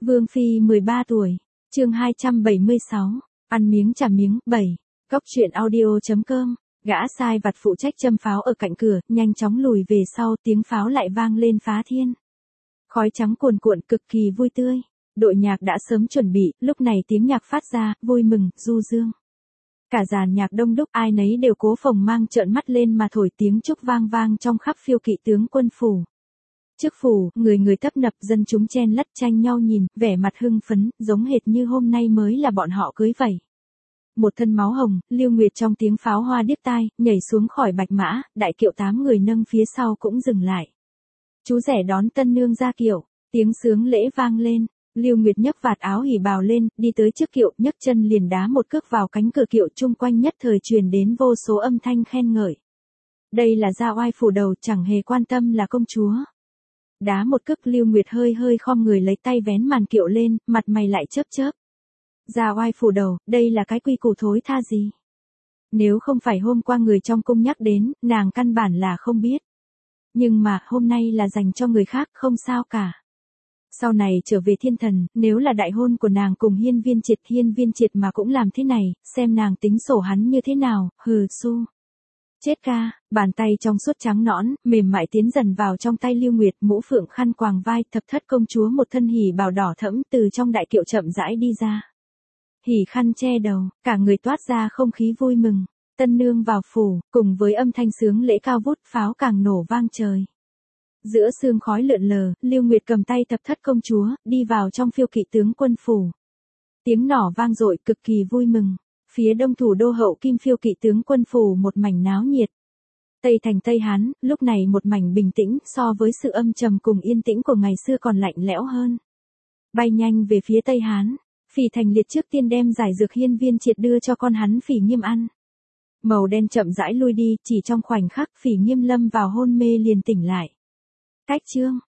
Vương Phi 13 tuổi, chương 276, ăn miếng trả miếng, 7, Cóc truyện audio.com, gã sai vặt phụ trách châm pháo ở cạnh cửa, nhanh chóng lùi về sau, tiếng pháo lại vang lên phá thiên. Khói trắng cuồn cuộn cực kỳ vui tươi, đội nhạc đã sớm chuẩn bị, lúc này tiếng nhạc phát ra, vui mừng, du dương. Cả dàn nhạc đông đúc ai nấy đều cố phồng mang trợn mắt lên mà thổi tiếng chúc vang vang trong khắp phiêu kỵ tướng quân phủ. Trước phủ, người người tấp nập dân chúng chen lất tranh nhau nhìn, vẻ mặt hưng phấn, giống hệt như hôm nay mới là bọn họ cưới vậy. Một thân máu hồng, Lưu Nguyệt trong tiếng pháo hoa điếc tai, nhảy xuống khỏi bạch mã, đại kiệu 8 người nâng phía sau cũng dừng lại. Chú rể đón tân nương ra kiệu, tiếng sướng lễ vang lên, Lưu Nguyệt nhấc vạt áo hỉ bào lên, đi tới trước kiệu, nhấc chân liền đá một cước vào cánh cửa kiệu, chung quanh nhất thời truyền đến vô số âm thanh khen ngợi. Đây là Gia Oai phủ đầu, chẳng hề quan tâm là công chúa. Đá một cước, Lưu Nguyệt hơi hơi khom người lấy tay vén màn kiệu lên, mặt mày lại chớp chớp. Gia Oai phủ đầu, đây là cái quy củ thối tha gì? Nếu không phải hôm qua người trong cung nhắc đến, nàng căn bản là không biết. Nhưng mà, hôm nay là dành cho người khác, không sao cả. Sau này trở về thiên thần, nếu là đại hôn của nàng cùng Hiên Viên Triệt mà cũng làm thế này, xem nàng tính sổ hắn như thế nào, hừ su. Chết ca, bàn tay trong suốt trắng nõn, mềm mại tiến dần vào trong tay Lưu Nguyệt, mũ phượng khăn quàng vai, thập thất công chúa một thân hỉ bào đỏ thẫm từ trong đại kiệu chậm rãi đi ra. Hỉ khăn che đầu, cả người toát ra không khí vui mừng. Tân nương vào phủ, cùng với âm thanh sướng lễ cao vút, pháo càng nổ vang trời. Giữa sương khói lượn lờ, Lưu Nguyệt cầm tay thập thất công chúa, đi vào trong phiêu kỵ tướng quân phủ. Tiếng nỏ vang dội cực kỳ vui mừng. Phía đông thủ đô hậu kim phiêu kỵ tướng quân phủ một mảnh náo nhiệt. Tây thành Tây Hán, lúc này một mảnh bình tĩnh, so với sự âm trầm cùng yên tĩnh của ngày xưa còn lạnh lẽo hơn. Bay nhanh về phía Tây Hán, Phỉ Thành Liệt trước tiên đem giải dược Hiên Viên Triệt đưa cho con hắn Phỉ Nghiêm ăn. Màu đen chậm rãi lui đi, chỉ trong khoảnh khắc Phỉ Nghiêm lâm vào hôn mê liền tỉnh lại. Cách chương,